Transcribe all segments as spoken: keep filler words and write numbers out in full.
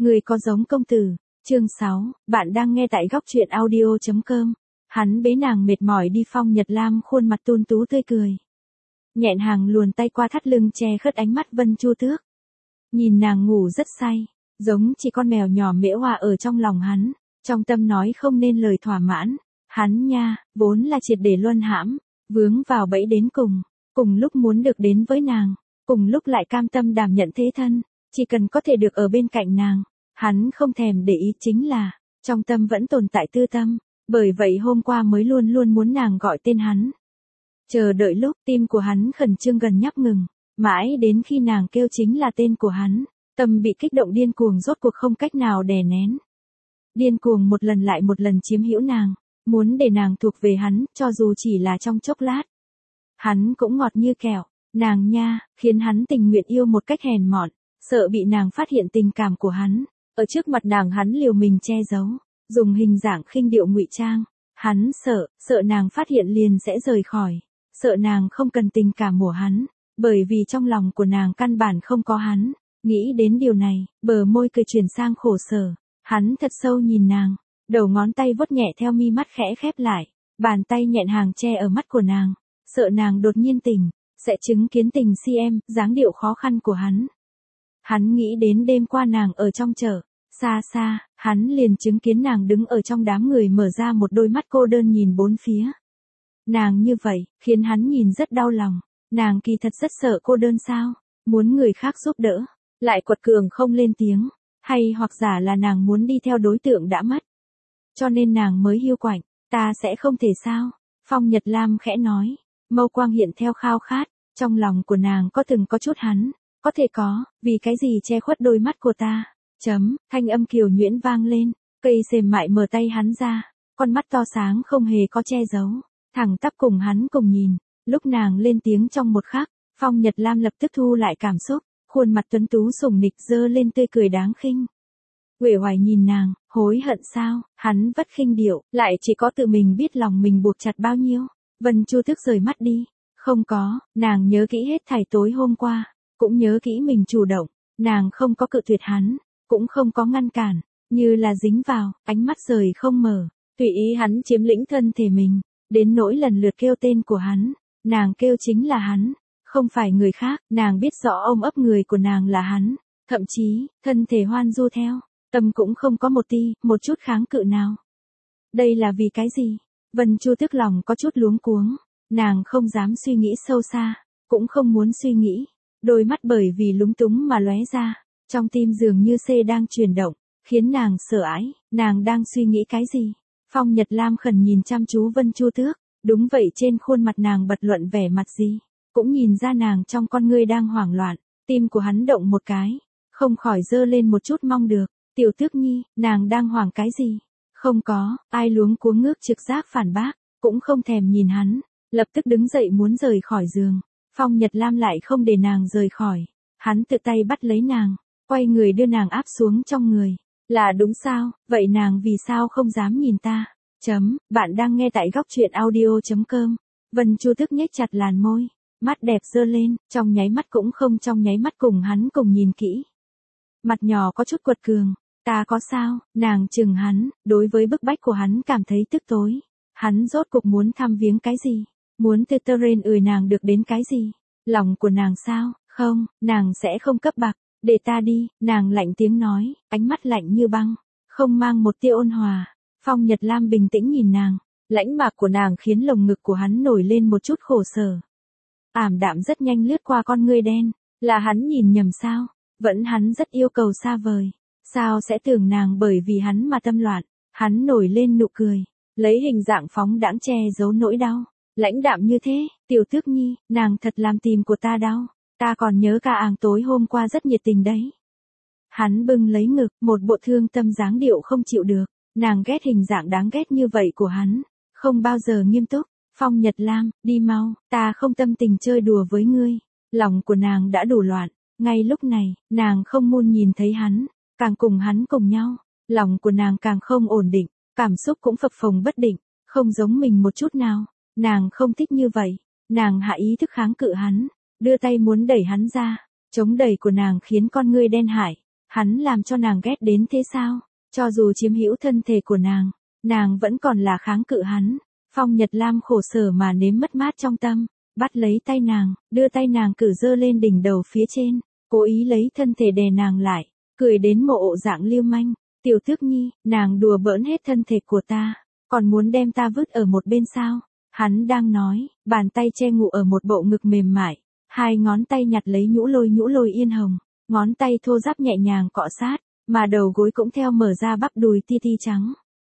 Người có giống công tử. Chương sáu, bạn đang nghe tại góc truyện audio chấm com. Hắn bế nàng mệt mỏi đi. Phong Nhật Lam khuôn mặt tuôn tú tươi cười. Nhẹn hàng luồn tay qua thắt lưng che khuất ánh mắt Vân Chu Tước. Nhìn nàng ngủ rất say, giống chỉ con mèo nhỏ mễ hoa ở trong lòng hắn, trong tâm nói không nên lời thỏa mãn. Hắn nha, vốn là triệt để luân hãm, vướng vào bẫy đến cùng, cùng lúc muốn được đến với nàng, cùng lúc lại cam tâm đảm nhận thế thân, chỉ cần có thể được ở bên cạnh nàng. Hắn không thèm để ý, chính là, trong tâm vẫn tồn tại tư tâm, bởi vậy hôm qua mới luôn luôn muốn nàng gọi tên hắn. Chờ đợi lúc tim của hắn khẩn trương gần nhấp ngừng, mãi đến khi nàng kêu chính là tên của hắn, tâm bị kích động điên cuồng rốt cuộc không cách nào đè nén. Điên cuồng một lần lại một lần chiếm hữu nàng, muốn để nàng thuộc về hắn, cho dù chỉ là trong chốc lát. Hắn cũng ngọt như kẹo, nàng nha, khiến hắn tình nguyện yêu một cách hèn mọn, sợ bị nàng phát hiện tình cảm của hắn. Ở trước mặt nàng hắn liều mình che giấu, dùng hình dạng khinh điệu ngụy trang. Hắn sợ, sợ nàng phát hiện liền sẽ rời khỏi, sợ nàng không cần tình cảm của hắn, bởi vì trong lòng của nàng căn bản không có hắn. Nghĩ đến điều này, bờ môi cười chuyển sang khổ sở. Hắn thật sâu nhìn nàng, đầu ngón tay vuốt nhẹ theo mi mắt khẽ khép lại, bàn tay nhẹn hàng che ở mắt của nàng, sợ nàng đột nhiên tỉnh, sẽ chứng kiến tình si em, dáng điệu khó khăn của hắn. Hắn nghĩ đến đêm qua nàng ở trong chợ, xa xa, hắn liền chứng kiến nàng đứng ở trong đám người mở ra một đôi mắt cô đơn nhìn bốn phía. Nàng như vậy, khiến hắn nhìn rất đau lòng, nàng kỳ thật rất sợ cô đơn sao, muốn người khác giúp đỡ, lại quật cường không lên tiếng, hay hoặc giả là nàng muốn đi theo đối tượng đã mất. Cho nên nàng mới hiu quạnh, ta sẽ không thể sao, Phong Nhật Lam khẽ nói, mâu quang hiện theo khao khát, trong lòng của nàng có từng có chút hắn. Có thể có, vì cái gì che khuất đôi mắt của ta? Chấm, thanh âm kiều nhuyễn vang lên, cây mềm mại mở tay hắn ra, con mắt to sáng không hề có che giấu, thẳng tắp cùng hắn cùng nhìn. Lúc nàng lên tiếng trong một khắc, Phong Nhật Lam lập tức thu lại cảm xúc, khuôn mặt tuấn tú sủng nịch dơ lên tươi cười đáng khinh. Uể oải nhìn nàng, hối hận sao? Hắn vất khinh điệu, lại chỉ có tự mình biết lòng mình buộc chặt bao nhiêu. Vân Chu Tước rời mắt đi, không có, nàng nhớ kỹ hết thảy tối hôm qua. Cũng nhớ kỹ mình chủ động, nàng không có cự tuyệt hắn, cũng không có ngăn cản, như là dính vào, ánh mắt rời không mở, tùy ý hắn chiếm lĩnh thân thể mình, đến nỗi lần lượt kêu tên của hắn, nàng kêu chính là hắn, không phải người khác. Nàng biết rõ ôm ấp người của nàng là hắn, thậm chí, thân thể hoan du theo, tâm cũng không có một ti, một chút kháng cự nào. Đây là vì cái gì? Vân Chu Tước lòng có chút luống cuống, nàng không dám suy nghĩ sâu xa, cũng không muốn suy nghĩ. Đôi mắt bởi vì lúng túng mà lóe ra, trong tim dường như xê đang chuyển động, khiến nàng sợ ái. Nàng đang suy nghĩ cái gì? Phong Nhật Lam khẩn nhìn chăm chú Vân Chu Tước, đúng vậy, trên khuôn mặt nàng bật luận vẻ mặt gì, cũng nhìn ra nàng trong con ngươi đang hoảng loạn. Tim của hắn động một cái, không khỏi dơ lên một chút mong được. Tiểu Tước Nhi, nàng đang hoảng cái gì? Không có, ai luống cuống ngước trực giác phản bác, cũng không thèm nhìn hắn, lập tức đứng dậy muốn rời khỏi giường. Phong Nhật Lam lại không để nàng rời khỏi, hắn tự tay bắt lấy nàng, quay người đưa nàng áp xuống trong người. Là đúng sao, vậy nàng vì sao không dám nhìn ta? Chấm, bạn đang nghe tại góc truyện audio chấm com. Vân Chu Tước nhếch chặt làn môi, mắt đẹp dơ lên, trong nháy mắt cũng không trong nháy mắt cùng hắn cùng nhìn kỹ. Mặt nhỏ có chút quật cường, ta có sao? Nàng chừng hắn, đối với bức bách của hắn cảm thấy tức tối. Hắn rốt cuộc muốn thăm viếng cái gì? Muốn từ tơ rên ười nàng được đến cái gì? Lòng của nàng sao? Không, nàng sẽ không cấp bạc, để ta đi. Nàng lạnh tiếng nói, ánh mắt lạnh như băng, không mang một tia ôn hòa. Phong Nhật Lam bình tĩnh nhìn nàng, lãnh mạc của nàng khiến lồng ngực của hắn nổi lên một chút khổ sở. Ảm đạm rất nhanh lướt qua con ngươi đen, là hắn nhìn nhầm sao? Vẫn hắn rất yêu cầu xa vời, sao sẽ tưởng nàng bởi vì hắn mà tâm loạn? Hắn nổi lên nụ cười, lấy hình dạng phóng đãng che giấu nỗi đau. Lãnh đạm như thế, Tiểu Tước Nhi, nàng thật làm tim của ta đau. Ta còn nhớ cả áng tối hôm qua rất nhiệt tình đấy. Hắn bưng lấy ngực, một bộ thương tâm dáng điệu không chịu được. Nàng ghét hình dạng đáng ghét như vậy của hắn, không bao giờ nghiêm túc. Phong Nhật Lam, đi mau, ta không tâm tình chơi đùa với ngươi. Lòng của nàng đã đủ loạn, ngay lúc này, nàng không muốn nhìn thấy hắn, càng cùng hắn cùng nhau, lòng của nàng càng không ổn định, cảm xúc cũng phập phồng bất định, không giống mình một chút nào. Nàng không thích như vậy, nàng hạ ý thức kháng cự hắn, đưa tay muốn đẩy hắn ra, chống đẩy của nàng khiến con ngươi đen hải, Hắn làm cho nàng ghét đến thế sao? Cho dù chiếm hữu thân thể của nàng, nàng vẫn còn là kháng cự hắn. Phong Nhật Lam khổ sở mà nếm mất mát trong tâm, bắt lấy tay nàng, đưa tay nàng cử dơ lên đỉnh đầu phía trên, cố ý lấy thân thể đè nàng lại, cười đến mộ dạng lưu manh. Tiểu Tước Nhi, nàng đùa bỡn hết thân thể của ta, còn muốn đem ta vứt ở một bên sao? Hắn đang nói, bàn tay che ngụ ở một bộ ngực mềm mại, hai ngón tay nhặt lấy nhũ lôi nhũ lôi yên hồng, ngón tay thô ráp nhẹ nhàng cọ sát, mà đầu gối cũng theo mở ra bắp đùi ti ti trắng.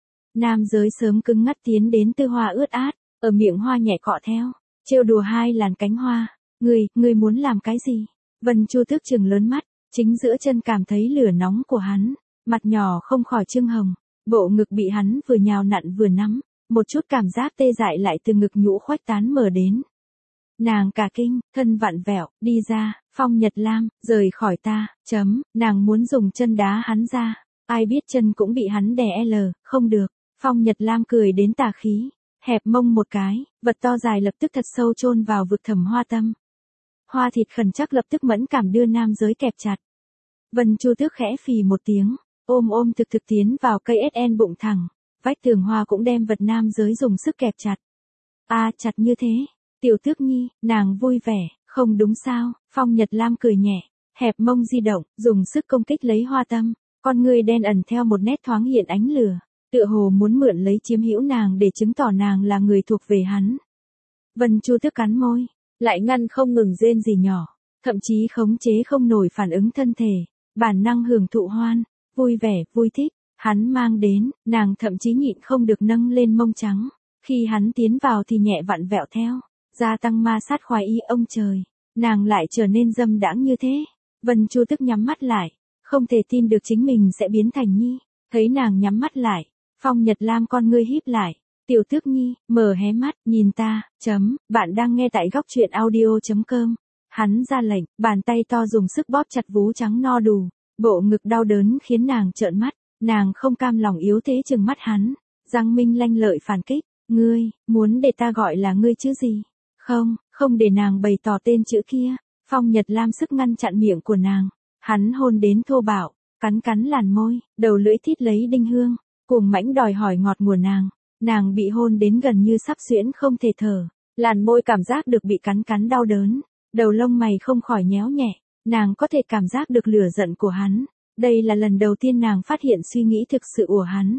Nam giới sớm cứng ngắt tiến đến tư hoa ướt át, ở miệng hoa nhẹ cọ theo, trêu đùa hai làn cánh hoa. Người, người muốn làm cái gì? Vân Chu Tước trừng lớn mắt, chính giữa chân cảm thấy lửa nóng của hắn, mặt nhỏ không khỏi trưng hồng, bộ ngực bị hắn vừa nhào nặn vừa nắm, một chút cảm giác tê dại lại từ ngực nhũ khuếch tán mở đến. Nàng cả kinh, thân vặn vẹo, đi ra, Phong Nhật Lam, rời khỏi ta, chấm, nàng muốn dùng chân đá hắn ra, ai biết chân cũng bị hắn đè L, không được. Phong Nhật Lam cười đến tà khí, hẹp mông một cái, vật to dài lập tức thật sâu chôn vào vực thẳm hoa tâm. Hoa thịt khẩn chắc lập tức mẫn cảm đưa nam giới kẹp chặt. Vân Chu Tước khẽ phì một tiếng, ôm ôm thực thực tiến vào cây ét en bụng thẳng, vách tường hoa cũng đem vật nam giới dùng sức kẹp chặt. A à, chặt như thế, Tiểu Tước Nhi, nàng vui vẻ, không đúng sao? Phong Nhật Lam cười nhẹ, hẹp mông di động, dùng sức công kích lấy hoa tâm, con người đen ẩn theo một nét thoáng hiện ánh lửa, tựa hồ muốn mượn lấy chiếm hữu nàng để chứng tỏ nàng là người thuộc về hắn. Vân Chu Tước cắn môi, lại ngăn không ngừng rên rỉ nhỏ, thậm chí khống chế không nổi phản ứng thân thể, bản năng hưởng thụ hoan, vui vẻ, vui thích, hắn mang đến, nàng thậm chí nhịn không được nâng lên mông trắng, khi hắn tiến vào thì nhẹ vặn vẹo theo, gia tăng ma sát khoái ý ông trời, nàng lại trở nên dâm đãng như thế. Vân Chu Tước nhắm mắt lại, không thể tin được chính mình sẽ biến thành Nhi, thấy nàng nhắm mắt lại, Phong Nhật Lam con ngươi híp lại, Tiểu Tước Nhi, mở hé mắt, nhìn ta, chấm, bạn đang nghe tại góc truyện audio.com. Hắn ra lệnh, bàn tay to dùng sức bóp chặt vú trắng no đủ, bộ ngực đau đớn khiến nàng trợn mắt, nàng không cam lòng yếu thế trừng mắt hắn, răng minh lanh lợi phản kích, ngươi, muốn để ta gọi là ngươi chứ gì? Không, không để nàng bày tỏ tên chữ kia, Phong Nhật Lam sức ngăn chặn miệng của nàng, hắn hôn đến thô bạo, cắn cắn làn môi, đầu lưỡi thít lấy đinh hương, cuồng mãnh đòi hỏi ngọt ngùa nàng, nàng bị hôn đến gần như sắp xuyễn không thể thở, làn môi cảm giác được bị cắn cắn đau đớn, đầu lông mày không khỏi nhéo nhẹ, nàng có thể cảm giác được lửa giận của hắn, đây là lần đầu tiên nàng phát hiện suy nghĩ thực sự của hắn.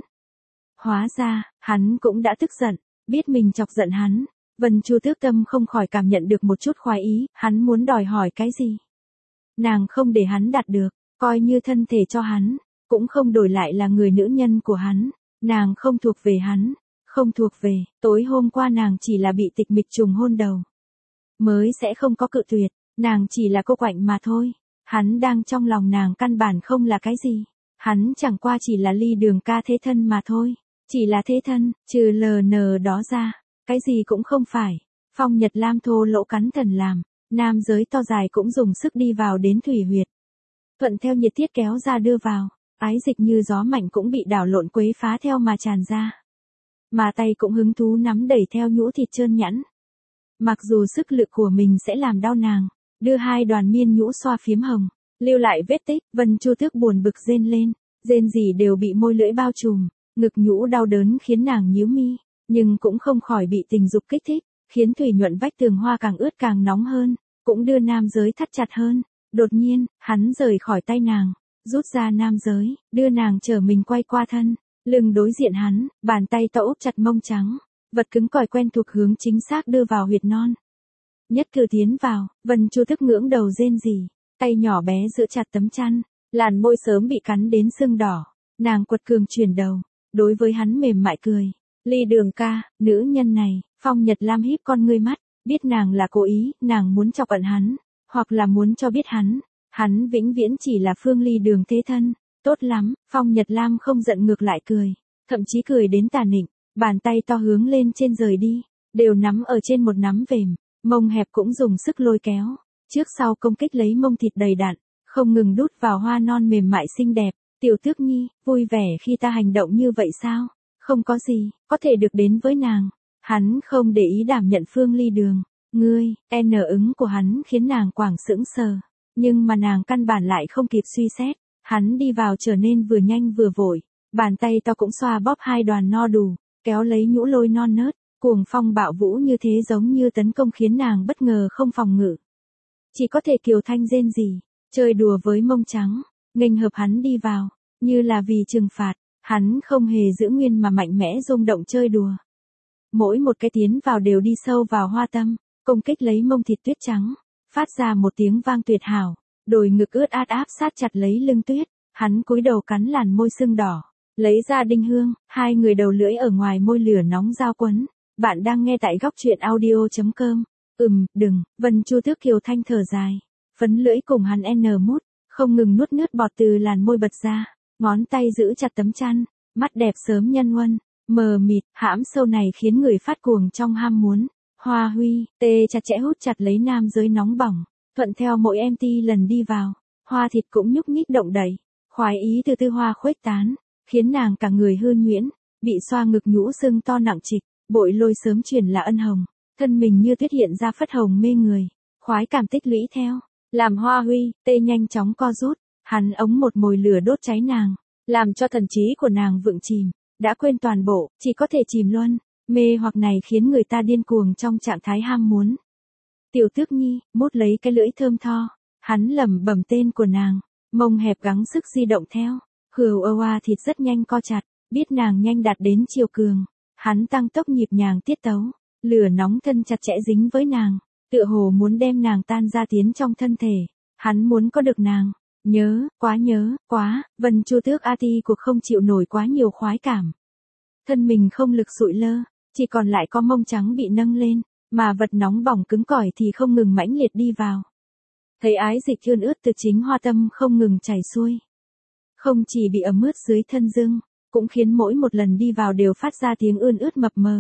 Hóa ra, hắn cũng đã tức giận, biết mình chọc giận hắn. Vân Chu Tước tâm không khỏi cảm nhận được một chút khoái ý, hắn muốn đòi hỏi cái gì? Nàng không để hắn đạt được, coi như thân thể cho hắn, cũng không đổi lại là người nữ nhân của hắn, nàng không thuộc về hắn, không thuộc về, tối hôm qua nàng chỉ là bị tịch mịch trùng hôn đầu. Mới sẽ không có cự tuyệt, nàng chỉ là cô quạnh mà thôi, hắn đang trong lòng nàng căn bản không là cái gì, hắn chẳng qua chỉ là ly đường ca thế thân mà thôi, chỉ là thế thân, trừ lờ nờ đó ra. Cái gì cũng không phải. Phong Nhật Lam thô lỗ cắn thần làm, nam giới to dài cũng dùng sức đi vào đến thủy huyệt. Thuận theo nhiệt tiết kéo ra đưa vào, ái dịch như gió mạnh cũng bị đảo lộn quấy phá theo mà tràn ra. Mà tay cũng hứng thú nắm đẩy theo nhũ thịt trơn nhẵn. Mặc dù sức lực của mình sẽ làm đau nàng, đưa hai đoàn miên nhũ xoa phiếm hồng, lưu lại vết tích, Vân Chu Tước buồn bực rên lên, rên gì đều bị môi lưỡi bao trùm, ngực nhũ đau đớn khiến nàng nhíu mi. Nhưng cũng không khỏi bị tình dục kích thích, khiến thủy nhuận vách tường hoa càng ướt càng nóng hơn, cũng đưa nam giới thắt chặt hơn. Đột nhiên, hắn rời khỏi tay nàng, rút ra nam giới, đưa nàng trở mình quay qua thân, lưng đối diện hắn, bàn tay to úp chặt mông trắng, vật cứng cỏi quen thuộc hướng chính xác đưa vào huyệt non. Nhất cử tiến vào, Vân Chu Tước ngưỡng đầu rên rỉ, tay nhỏ bé giữ chặt tấm chăn, làn môi sớm bị cắn đến sưng đỏ, nàng quật cường chuyển đầu, đối với hắn mềm mại cười. Ly đường ca, nữ nhân này, Phong Nhật Lam híp con ngươi mắt, biết nàng là cố ý, nàng muốn chọc ẩn hắn, hoặc là muốn cho biết hắn, hắn vĩnh viễn chỉ là Phương Ly đường thế thân, tốt lắm, Phong Nhật Lam không giận ngược lại cười, thậm chí cười đến tà nịnh, bàn tay to hướng lên trên rời đi, đều nắm ở trên một nắm vềm, mông hẹp cũng dùng sức lôi kéo, trước sau công kích lấy mông thịt đầy đặn, không ngừng đút vào hoa non mềm mại xinh đẹp. Tiểu Tước Nhi, vui vẻ khi ta hành động như vậy sao? Không có gì, có thể được đến với nàng. Hắn không để ý đảm nhận Phương Ly đường. Ngươi, N ứng của hắn khiến nàng quảng sững sờ. Nhưng mà nàng căn bản lại không kịp suy xét. Hắn đi vào trở nên vừa nhanh vừa vội, bàn tay to cũng xoa bóp hai đoàn no đủ, kéo lấy nhũ lôi non nớt, cuồng phong bạo vũ như thế giống như tấn công khiến nàng bất ngờ không phòng ngự. Chỉ có thể kiều thanh rên rỉ, chơi đùa với mông trắng, nghênh hợp hắn đi vào, như là vì trừng phạt, hắn không hề giữ nguyên mà mạnh mẽ rung động chơi đùa. Mỗi một cái tiến vào đều đi sâu vào hoa tâm, công kích lấy mông thịt tuyết trắng, phát ra một tiếng vang tuyệt hảo, đồi ngực ướt át áp sát chặt lấy lưng tuyết, hắn cúi đầu cắn làn môi sưng đỏ, lấy ra đinh hương, hai người đầu lưỡi ở ngoài môi lửa nóng giao quấn. Bạn đang nghe tại góc truyện audio chấm com. Ừm, đừng, Vân Chu Tước kiều thanh thở dài, phấn lưỡi cùng hắn n mút, không ngừng nuốt nước bọt từ làn môi bật ra, ngón tay giữ chặt tấm chăn, mắt đẹp sớm nhân huân, mờ mịt, hãm sâu này khiến người phát cuồng trong ham muốn. Hoa Huy, tê chặt chẽ hút chặt lấy nam giới nóng bỏng, thuận theo mỗi em ti lần đi vào, hoa thịt cũng nhúc nhích động đẩy, khoái ý từ tư hoa khuếch tán, khiến nàng cả người hư nhuyễn, bị xoa ngực nhũ sưng to nặng trịch, bội lôi sớm truyền là ân hồng, thân mình như tuyết hiện ra phất hồng mê người, khoái cảm tích lũy theo, làm Hoa Huy, tê nhanh chóng co rút, hắn ống một mồi lửa đốt cháy nàng, làm cho thần trí của nàng vượng chìm, đã quên toàn bộ, chỉ có thể chìm luân, mê hoặc này khiến người ta điên cuồng trong trạng thái ham muốn. Tiểu Tước Nhi, mút lấy cái lưỡi thơm tho, hắn lẩm bẩm tên của nàng, mông hẹp gắng sức di động theo, hừu ơ oa thịt rất nhanh co chặt, biết nàng nhanh đạt đến chiều cường, hắn tăng tốc nhịp nhàng tiết tấu, lửa nóng thân chặt chẽ dính với nàng, tựa hồ muốn đem nàng tan ra tiến trong thân thể, hắn muốn có được nàng, nhớ, quá nhớ, quá, Vân Chu Tước a ti cuộc không chịu nổi quá nhiều khoái cảm. Thân mình không lực sụi lơ, chỉ còn lại có mông trắng bị nâng lên, mà vật nóng bỏng cứng cỏi thì không ngừng mãnh liệt đi vào. Thấy ái dịch ươn ướt từ chính hoa tâm không ngừng chảy xuôi. Không chỉ bị ấm ướt dưới thân dương, cũng khiến mỗi một lần đi vào đều phát ra tiếng ươn ướt mập mờ.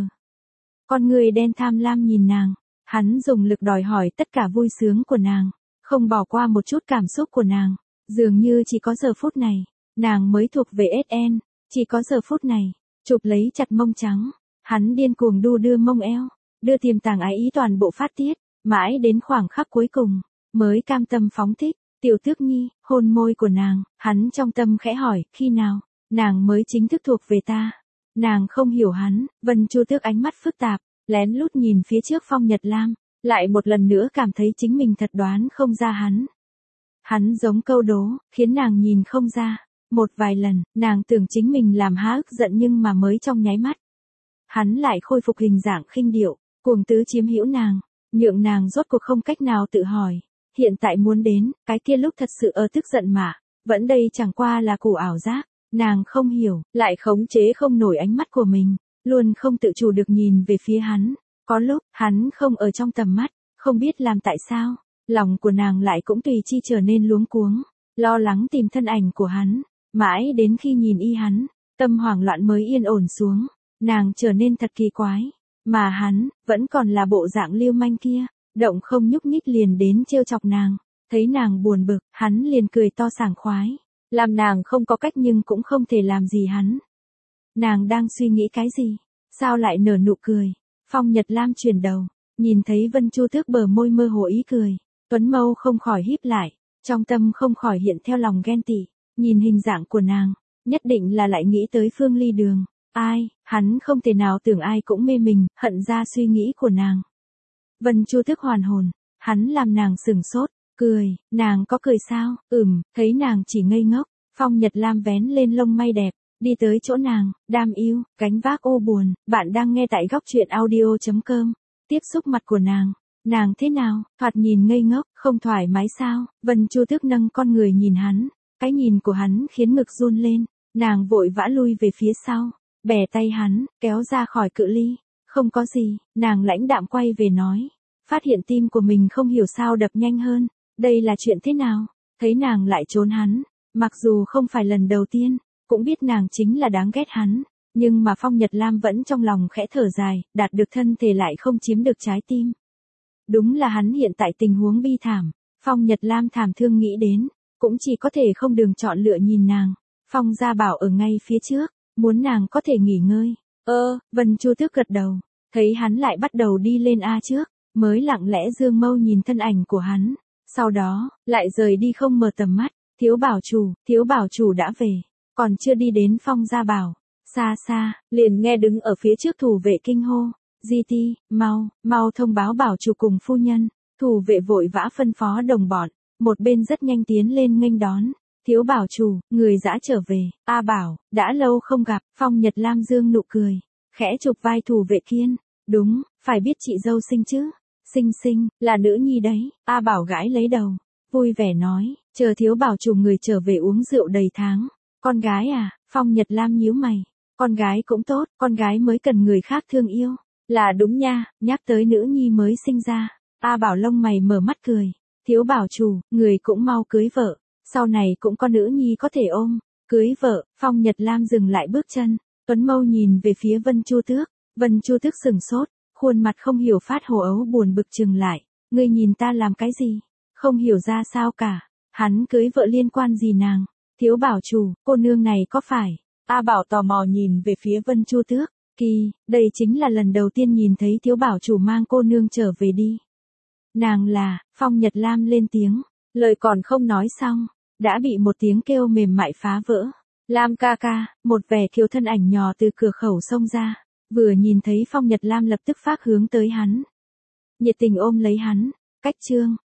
Con người đen tham lam nhìn nàng, hắn dùng lực đòi hỏi tất cả vui sướng của nàng, không bỏ qua một chút cảm xúc của nàng, dường như chỉ có giờ phút này, nàng mới thuộc về ét en, chỉ có giờ phút này, chụp lấy chặt mông trắng, hắn điên cuồng đu đưa mông eo, đưa tiềm tàng ái ý toàn bộ phát tiết, mãi đến khoảng khắc cuối cùng, mới cam tâm phóng thích. Tiểu Tước Nhi, hôn môi của nàng, hắn trong tâm khẽ hỏi, khi nào, nàng mới chính thức thuộc về ta. Nàng không hiểu hắn, Vân Chu Tước ánh mắt phức tạp, lén lút nhìn phía trước Phong Nhật Lam, lại một lần nữa cảm thấy chính mình thật đoán không ra hắn. Hắn giống câu đố, khiến nàng nhìn không ra. Một vài lần, nàng tưởng chính mình làm há ức giận nhưng mà mới trong nháy mắt. Hắn lại khôi phục hình dạng khinh điệu, cuồng tứ chiếm hữu nàng, nhượng nàng rốt cuộc không cách nào tự hỏi. Hiện tại muốn đến, cái kia lúc thật sự ở tức giận mà, vẫn đây chẳng qua là củ ảo giác, nàng không hiểu, lại khống chế không nổi ánh mắt của mình, luôn không tự chủ được nhìn về phía hắn, có lúc, hắn không ở trong tầm mắt, không biết làm tại sao, lòng của nàng lại cũng tùy chi trở nên luống cuống, lo lắng tìm thân ảnh của hắn, mãi đến khi nhìn y hắn, tâm hoảng loạn mới yên ổn xuống, nàng trở nên thật kỳ quái, mà hắn, vẫn còn là bộ dạng lưu manh kia. Động không nhúc nhích liền đến trêu chọc nàng, thấy nàng buồn bực, hắn liền cười to sảng khoái, làm nàng không có cách nhưng cũng không thể làm gì hắn. Nàng đang suy nghĩ cái gì? Sao lại nở nụ cười? Phong Nhật Lam chuyển đầu, nhìn thấy Vân Chu Tước bờ môi mơ hồ ý cười, tuấn mâu không khỏi híp lại, trong tâm không khỏi hiện theo lòng ghen tị, nhìn hình dạng của nàng, nhất định là lại nghĩ tới Phương Ly Đường, ai, hắn không thể nào tưởng ai cũng mê mình, hận ra suy nghĩ của nàng. Vân Chu Tước hoàn hồn, hắn làm nàng sừng sốt, cười, nàng có cười sao, ừm, thấy nàng chỉ ngây ngốc, Phong Nhật Lam vén lên lông may đẹp, đi tới chỗ nàng, đam yêu, gánh vác ô buồn, bạn đang nghe tại góc truyện audio chấm com, tiếp xúc mặt của nàng, nàng thế nào, thoạt nhìn ngây ngốc, không thoải mái sao, Vân Chu Tước nâng con người nhìn hắn, cái nhìn của hắn khiến ngực run lên, nàng vội vã lui về phía sau, bẻ tay hắn, kéo ra khỏi cự ly. Không có gì, nàng lãnh đạm quay về nói. Phát hiện tim của mình không hiểu sao đập nhanh hơn. Đây là chuyện thế nào? Thấy nàng lại trốn hắn. Mặc dù không phải lần đầu tiên, cũng biết nàng chính là đáng ghét hắn. Nhưng mà Phong Nhật Lam vẫn trong lòng khẽ thở dài, đạt được thân thể lại không chiếm được trái tim. Đúng là hắn hiện tại tình huống bi thảm. Phong Nhật Lam thảm thương nghĩ đến. Cũng chỉ có thể không đường chọn lựa nhìn nàng. Phong Gia Bảo ở ngay phía trước. Muốn nàng có thể nghỉ ngơi. Ơ, Vân Chu Tước gật đầu. Thấy hắn lại bắt đầu đi lên A trước, mới lặng lẽ dương mâu nhìn thân ảnh của hắn, sau đó, lại rời đi không mở tầm mắt, Thiếu bảo chủ, thiếu bảo chủ đã về, còn chưa đi đến Phong Gia Bảo. Xa xa, liền nghe đứng ở phía trước thủ vệ kinh hô, Di Ti, mau, mau thông báo bảo chủ cùng phu nhân. Thủ vệ vội vã phân phó đồng bọn, một bên rất nhanh tiến lên nghênh đón. Thiếu bảo chủ, người dã trở về, A Bảo, đã lâu không gặp. Phong Nhật Lam dương nụ cười, khẽ chụp vai thủ vệ kiên. Đúng, phải biết chị dâu sinh chứ. Sinh sinh, là nữ nhi đấy. A Bảo gãi lấy đầu, vui vẻ nói, chờ thiếu bảo chủ người trở về uống rượu đầy tháng. Con gái à? Phong Nhật Lam nhíu mày, con gái cũng tốt, con gái mới cần người khác thương yêu. Là đúng nha, nhắc tới nữ nhi mới sinh ra. A Bảo lông mày mở mắt cười, thiếu bảo chủ, người cũng mau cưới vợ, sau này cũng có nữ nhi có thể ôm. Cưới vợ. Phong Nhật Lam dừng lại bước chân, tuấn mâu nhìn về phía Vân Chu Tước. Vân Chu Tước sừng sốt, khuôn mặt không hiểu phát hồ ấu buồn bực trừng lại, ngươi nhìn ta làm cái gì? Không hiểu ra sao cả, hắn cưới vợ liên quan gì nàng? Thiếu bảo chủ, cô nương này có phải? A Bảo tò mò nhìn về phía Vân Chu Tước. Kỳ, đây chính là lần đầu tiên nhìn thấy thiếu bảo chủ mang cô nương trở về đi. Nàng là, Phong Nhật Lam lên tiếng, lời còn không nói xong, đã bị một tiếng kêu mềm mại phá vỡ. Lam ca ca, một vẻ kiều thân ảnh nhỏ từ cửa khẩu xông ra, vừa nhìn thấy Phong Nhật Lam lập tức phát hướng tới hắn. Nhiệt tình ôm lấy hắn, cách chương,